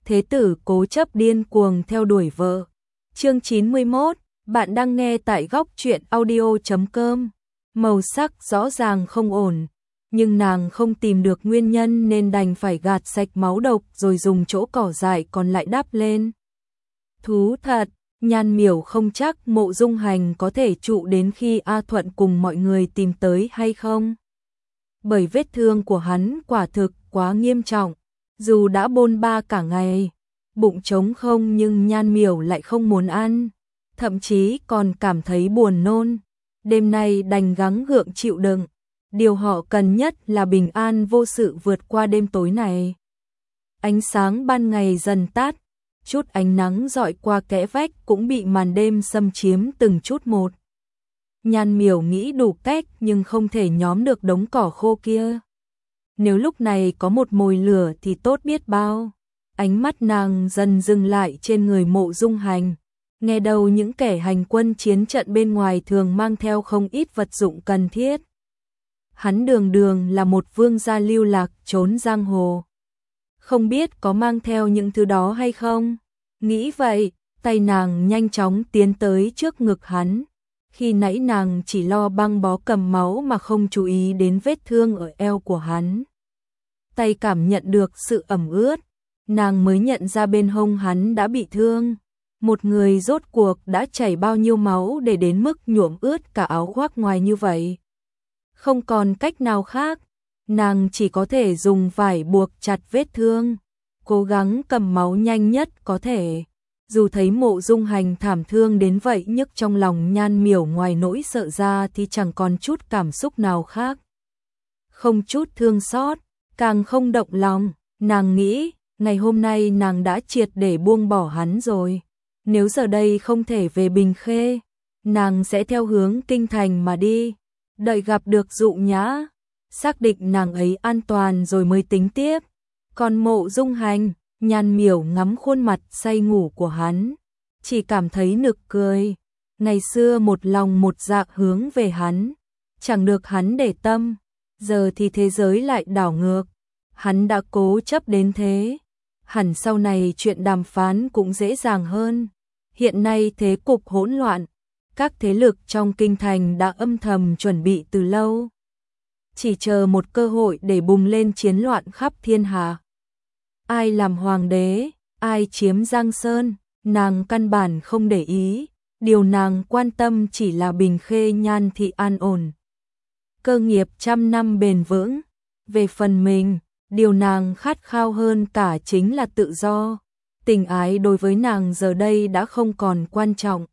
thế tử cố chấp điên cuồng theo đuổi vợ. Chương 91, bạn đang nghe tại góc truyện audio.com. Màu sắc rõ ràng không ổn, nhưng nàng không tìm được nguyên nhân nên đành phải gạt sạch máu độc rồi dùng chỗ cỏ dại còn lại đắp lên. Thú thật, Nhan Miểu không chắc Mộ Dung Hành có thể trụ đến khi A Thuận cùng mọi người tìm tới hay không. Bởi vết thương của hắn quả thực quá nghiêm trọng, dù đã bôn ba cả ngày, bụng trống không nhưng Nhan Miểu lại không muốn ăn, thậm chí còn cảm thấy buồn nôn. Đêm nay đành gắng gượng chịu đựng, điều họ cần nhất là bình an vô sự vượt qua đêm tối này. Ánh sáng ban ngày dần tắt, chút ánh nắng dọi qua kẽ vách cũng bị màn đêm xâm chiếm từng chút một. Nhan Miểu nghĩ đủ cách nhưng không thể nhóm được đống cỏ khô kia. Nếu lúc này có một mồi lửa thì tốt biết bao. Ánh mắt nàng dần dừng lại trên người Mộ Dung Hành. Nghe đầu những kẻ hành quân chiến trận bên ngoài thường mang theo không ít vật dụng cần thiết. Hắn đường đường là một vương gia lưu lạc trốn giang hồ. Không biết có mang theo những thứ đó hay không? Nghĩ vậy, tay nàng nhanh chóng tiến tới trước ngực hắn. Khi nãy nàng chỉ lo băng bó cầm máu mà không chú ý đến vết thương ở eo của hắn. Tay cảm nhận được sự ẩm ướt, nàng mới nhận ra bên hông hắn đã bị thương. Một người rốt cuộc đã chảy bao nhiêu máu để đến mức nhuộm ướt cả áo khoác ngoài như vậy. Không còn cách nào khác, nàng chỉ có thể dùng vải buộc chặt vết thương, cố gắng cầm máu nhanh nhất có thể. Dù thấy Mộ Dung Hành thảm thương đến vậy nhức trong lòng Nhan Miểu ngoài nỗi sợ ra thì chẳng còn chút cảm xúc nào khác. Không chút thương xót, càng không động lòng, nàng nghĩ, ngày hôm nay nàng đã triệt để buông bỏ hắn rồi. Nếu giờ đây không thể về Bình Khê, nàng sẽ theo hướng kinh thành mà đi, đợi gặp được Dụ Nhã, xác định nàng ấy an toàn rồi mới tính tiếp. Còn Mộ Dung Hành, Nhan Miểu ngắm khuôn mặt say ngủ của hắn, chỉ cảm thấy nực cười. Ngày xưa một lòng một dạ hướng về hắn, chẳng được hắn để tâm, giờ thì thế giới lại đảo ngược. Hắn đã cố chấp đến thế, hẳn sau này chuyện đàm phán cũng dễ dàng hơn. Hiện nay thế cục hỗn loạn, các thế lực trong kinh thành đã âm thầm chuẩn bị từ lâu, chỉ chờ một cơ hội để bùng lên chiến loạn khắp thiên hạ. Ai làm hoàng đế, ai chiếm Giang Sơn, nàng căn bản không để ý, điều nàng quan tâm chỉ là Bình Khê Nhan thị an ổn, cơ nghiệp trăm năm bền vững. Về phần mình, điều nàng khát khao hơn cả chính là tự do. Tình ái đối với nàng giờ đây đã không còn quan trọng.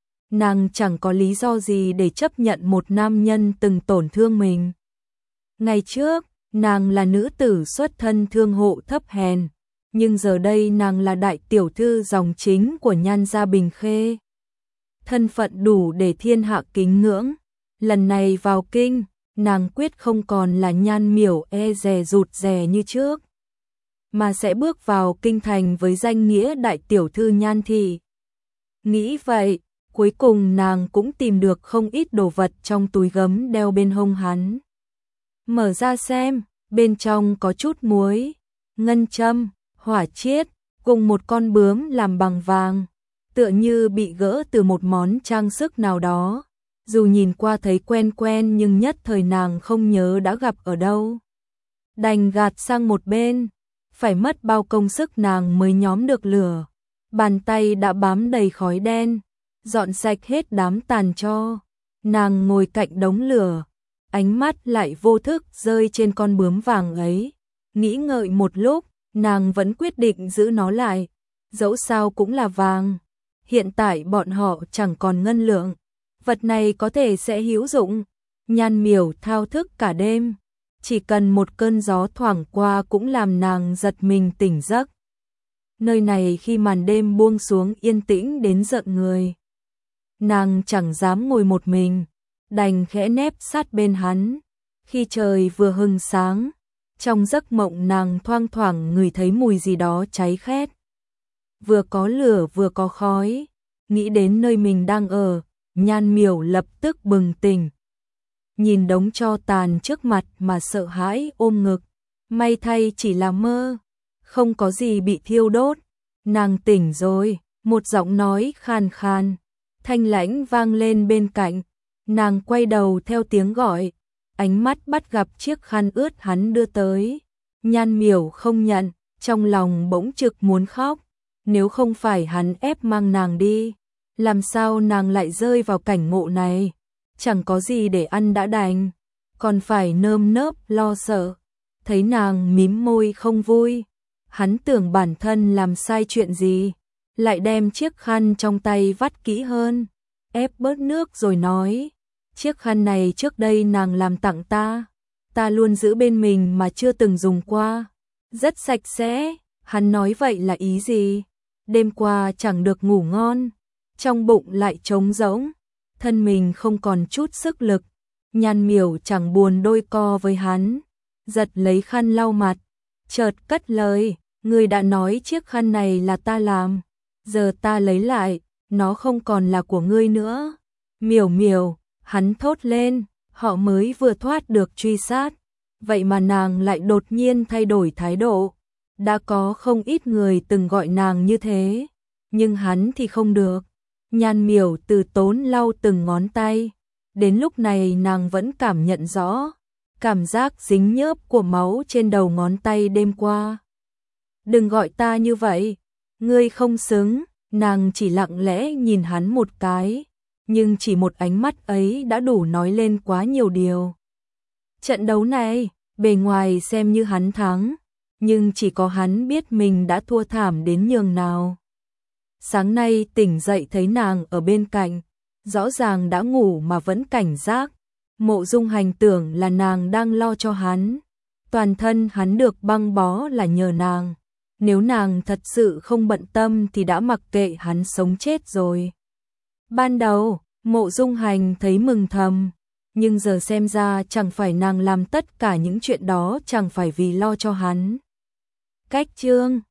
Nàng chẳng có lý do gì để chấp nhận một nam nhân từng tổn thương mình. Ngày trước, nàng là nữ tử xuất thân thương hộ thấp hèn, nhưng giờ đây nàng là đại tiểu thư dòng chính của Nhan gia Bình Khê. Thân phận đủ để thiên hạ kính ngưỡng. Lần này vào kinh, nàng quyết không còn là Nhan Miểu e dè rụt rè như trước, mà sẽ bước vào kinh thành với danh nghĩa đại tiểu thư Nhan thị. Nghĩ vậy, cuối cùng nàng cũng tìm được không ít đồ vật trong túi gấm đeo bên hông hắn. Mở ra xem, bên trong có chút muối, ngân châm, hỏa chiết, cùng một con bướm làm bằng vàng, tựa như bị gỡ từ một món trang sức nào đó. Dù nhìn qua thấy quen quen nhưng nhất thời nàng không nhớ đã gặp ở đâu. Đành gạt sang một bên, phải mất bao công sức nàng mới nhóm được lửa. Bàn tay đã bám đầy khói đen, dọn sạch hết đám tàn tro. Nàng ngồi cạnh đống lửa, ánh mắt lại vô thức rơi trên con bướm vàng ấy. Nghĩ ngợi một lúc, nàng vẫn quyết định giữ nó lại, dẫu sao cũng là vàng. Hiện tại bọn họ chẳng còn ngân lượng, vật này có thể sẽ hữu dụng. Nhan Miểu thao thức cả đêm, chỉ cần một cơn gió thoảng qua cũng làm nàng giật mình tỉnh giấc. Nơi này khi màn đêm buông xuống yên tĩnh đến rợn người. Nàng chẳng dám ngồi một mình, đành khẽ nép sát bên hắn. Khi trời vừa hừng sáng, trong giấc mộng nàng thoang thoảng ngửi thấy mùi gì đó cháy khét. Vừa có lửa vừa có khói, nghĩ đến nơi mình đang ở, Nhan Miểu lập tức bừng tỉnh. Nhìn đống tro tàn trước mặt mà sợ hãi ôm ngực, may thay chỉ là mơ. không có gì bị thiêu đốt. Nàng tỉnh rồi, một giọng nói khàn khàn, thanh lãnh vang lên bên cạnh. Nàng quay đầu theo tiếng gọi, ánh mắt bắt gặp chiếc khăn ướt hắn đưa tới. Nhan Miểu không nhận, trong lòng bỗng trực muốn khóc. Nếu không phải hắn ép mang nàng đi, làm sao nàng lại rơi vào cảnh ngộ này? Chẳng có gì để ăn đã đành, còn phải nơm nớp lo sợ. Thấy nàng mím môi không vui, hắn tưởng bản thân làm sai chuyện gì, lại đem chiếc khăn trong tay vắt kỹ hơn, ép bớt nước rồi nói, chiếc khăn này trước đây nàng làm tặng ta luôn giữ bên mình mà chưa từng dùng qua, rất sạch sẽ. Hắn nói vậy là ý gì? Đêm qua chẳng được ngủ ngon, trong bụng lại trống rỗng, thân mình không còn chút sức lực. Nhan Miểu chẳng buồn đôi co với hắn, giật lấy khăn lau mặt, chợt cất lời, người đã nói chiếc khăn này là ta làm, giờ ta lấy lại, nó không còn là của ngươi nữa. Miểu Miểu, hắn thốt lên, họ mới vừa thoát được truy sát, vậy mà nàng lại đột nhiên thay đổi thái độ. Đã có không ít người từng gọi nàng như thế, nhưng hắn thì không được. Nhan Miểu từ tốn lau từng ngón tay, đến lúc này nàng vẫn cảm nhận rõ cảm giác dính nhớp của máu trên đầu ngón tay đêm qua. Đừng gọi ta như vậy, ngươi không xứng. Nàng chỉ lặng lẽ nhìn hắn một cái, nhưng chỉ một ánh mắt ấy đã đủ nói lên quá nhiều điều. Trận đấu này, bề ngoài xem như hắn thắng, nhưng chỉ có hắn biết mình đã thua thảm đến nhường nào. Sáng nay tỉnh dậy thấy nàng ở bên cạnh, rõ ràng đã ngủ mà vẫn cảnh giác. Mộ Dung Hành tưởng là nàng đang lo cho hắn, toàn thân hắn được băng bó là nhờ nàng. Nếu nàng thật sự không bận tâm thì đã mặc kệ hắn sống chết rồi. Ban đầu, Mộ Dung Hành thấy mừng thầm, nhưng giờ xem ra chẳng phải nàng làm tất cả những chuyện đó chẳng phải vì lo cho hắn. Cách chương